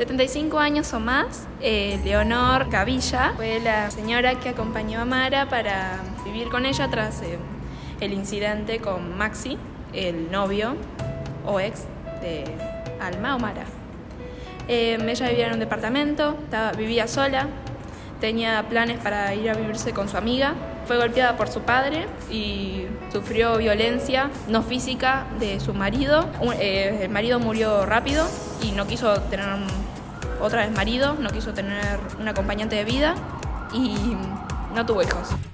75 años o más. Leonor Gavilla fue la señora que acompañó a Mara para vivir con ella tras el incidente con Maxi, el novio o ex de Alma o Mara. Ella vivía en un departamento, vivía sola, tenía planes para ir a vivirse con su amiga. Fue golpeada por su padre y sufrió violencia no física de su marido. El marido murió rápido y no quiso tener otra vez marido, no quiso tener un acompañante de vida y no tuvo hijos.